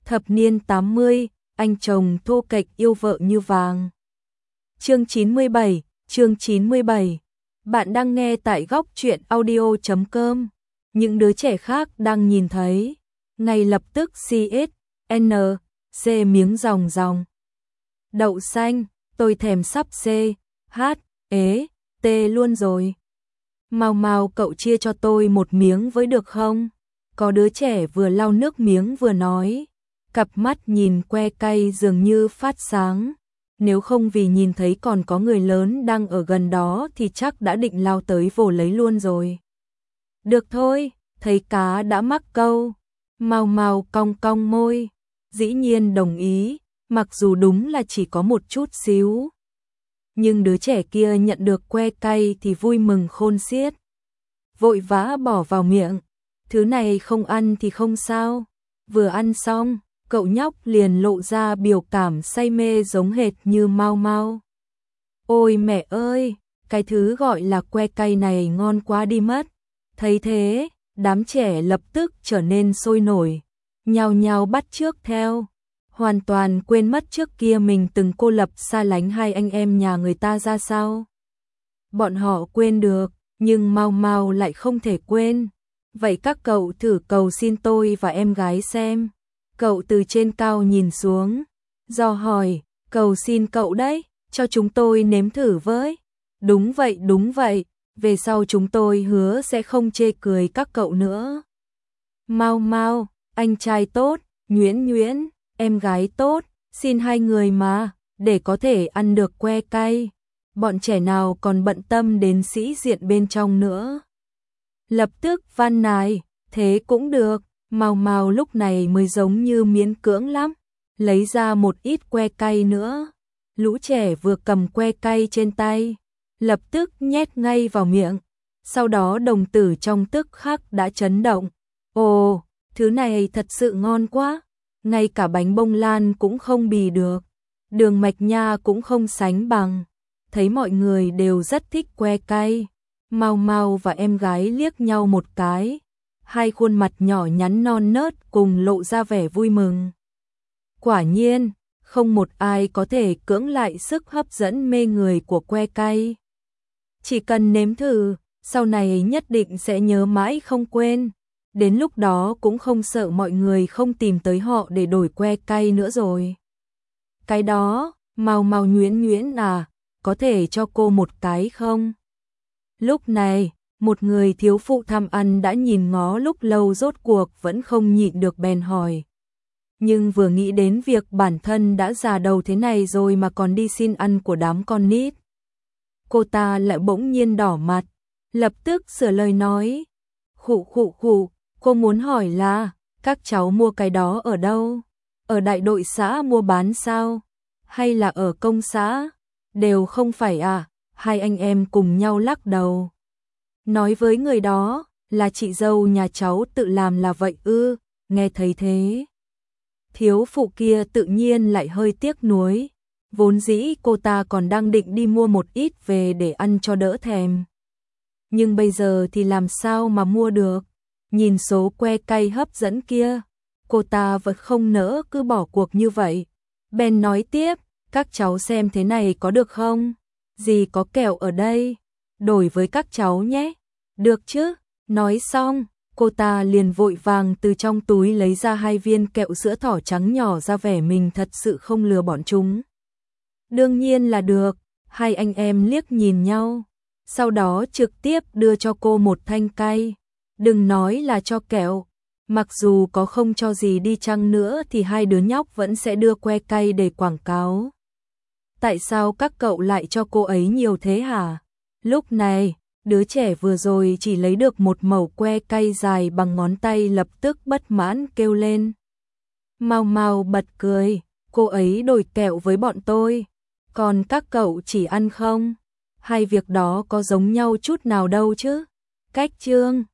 Thập niên 80, anh chồng thô kệch yêu vợ như vàng. Chương 97. Bạn đang nghe tại góc truyện audio.com. Những đứa trẻ khác đang nhìn thấy, ngay lập tức CSN, C miếng ròng ròng. Đậu xanh, tôi thèm sắp C, H, ế, T luôn rồi. Mau cậu chia cho tôi một miếng với được không? Có đứa trẻ vừa lau nước miếng vừa nói, cặp mắt nhìn que cay dường như phát sáng. Nếu không vì nhìn thấy còn có người lớn đang ở gần đó thì chắc đã định lao tới vồ lấy luôn rồi. Được thôi, thấy cá đã mắc câu. Mau cong cong môi, dĩ nhiên đồng ý, mặc dù đúng là chỉ có một chút xíu. Nhưng đứa trẻ kia nhận được que cay thì vui mừng khôn xiết. Vội vã bỏ vào miệng, thứ này không ăn thì không sao. Vừa ăn xong, cậu nhóc liền lộ ra biểu cảm say mê giống hệt như Mau. Ôi mẹ ơi, cái thứ gọi là que cay này ngon quá đi mất. Thấy thế, đám trẻ lập tức trở nên sôi nổi, nhao nhao bắt chước theo, hoàn toàn quên mất trước kia mình từng cô lập xa lánh hai anh em nhà người ta ra sao. Bọn họ quên được, nhưng Mau lại không thể quên. Vậy các cậu thử cầu xin tôi và em gái xem. Cậu từ trên cao nhìn xuống, dò hỏi, cầu xin cậu đấy, cho chúng tôi nếm thử với. Đúng vậy, về sau chúng tôi hứa sẽ không chê cười các cậu nữa. Mau, anh trai tốt, Nhuyễn, em gái tốt, xin hai người mà, để có thể ăn được que cay. Bọn trẻ nào còn bận tâm đến sĩ diện bên trong nữa. Lập tức van nài, thế cũng được. Mau lúc này mới giống như miễn cưỡng lắm, lấy ra một ít que cay nữa. Lũ trẻ vừa cầm que cay trên tay, lập tức nhét ngay vào miệng, sau đó đồng tử trong tức khắc đã chấn động. Ồ, thứ này thật sự ngon quá, ngay cả bánh bông lan cũng không bì được, đường mạch nha cũng không sánh bằng. Thấy mọi người đều rất thích que cay, Mau và em gái liếc nhau một cái. Hai khuôn mặt nhỏ nhắn non nớt cùng lộ ra vẻ vui mừng. Quả nhiên, không một ai có thể cưỡng lại sức hấp dẫn mê người của que cay. Chỉ cần nếm thử, sau này nhất định sẽ nhớ mãi không quên. Đến lúc đó cũng không sợ mọi người không tìm tới họ để đổi que cay nữa rồi. Cái đó, Mau Nhuyễn à, có thể cho cô một cái không? Lúc này, một người thiếu phụ tham ăn đã nhìn ngó lúc lâu rốt cuộc vẫn không nhịn được bèn hỏi. Nhưng vừa nghĩ đến việc bản thân đã già đầu thế này rồi mà còn đi xin ăn của đám con nít, cô ta lại bỗng nhiên đỏ mặt, lập tức sửa lời nói. Khụ, cô muốn hỏi là, các cháu mua cái đó ở đâu? Ở đại đội xã mua bán sao? Hay là ở công xã? Đều không phải à? Hai anh em cùng nhau lắc đầu. Nói với người đó, là chị dâu nhà cháu tự làm là vậy ư? Nghe thấy thế, thiếu phụ kia tự nhiên lại hơi tiếc nuối. Vốn dĩ cô ta còn đang định đi mua một ít về để ăn cho đỡ thèm. Nhưng bây giờ thì làm sao mà mua được? Nhìn số que cay hấp dẫn kia, cô ta vẫn không nỡ cứ bỏ cuộc như vậy. Bèn nói tiếp, các cháu xem thế này có được không? Dì có kẹo ở đây, đổi với các cháu nhé. Được chứ? Nói xong, cô ta liền vội vàng từ trong túi lấy ra 2 viên kẹo sữa thỏ trắng nhỏ ra vẻ mình thật sự không lừa bọn chúng. Đương nhiên là được, hai anh em liếc nhìn nhau, sau đó trực tiếp đưa cho cô một thanh cay. Đừng nói là cho kẹo, mặc dù có không cho gì đi chăng nữa thì hai đứa nhóc vẫn sẽ đưa que cay để quảng cáo. Tại sao các cậu lại cho cô ấy nhiều thế hả? Lúc này, đứa trẻ vừa rồi chỉ lấy được một mẩu que cay dài bằng ngón tay lập tức bất mãn kêu lên. Mau bật cười, cô ấy đổi kẹo với bọn tôi, còn các cậu chỉ ăn không? Hai việc đó có giống nhau chút nào đâu chứ? Cách chương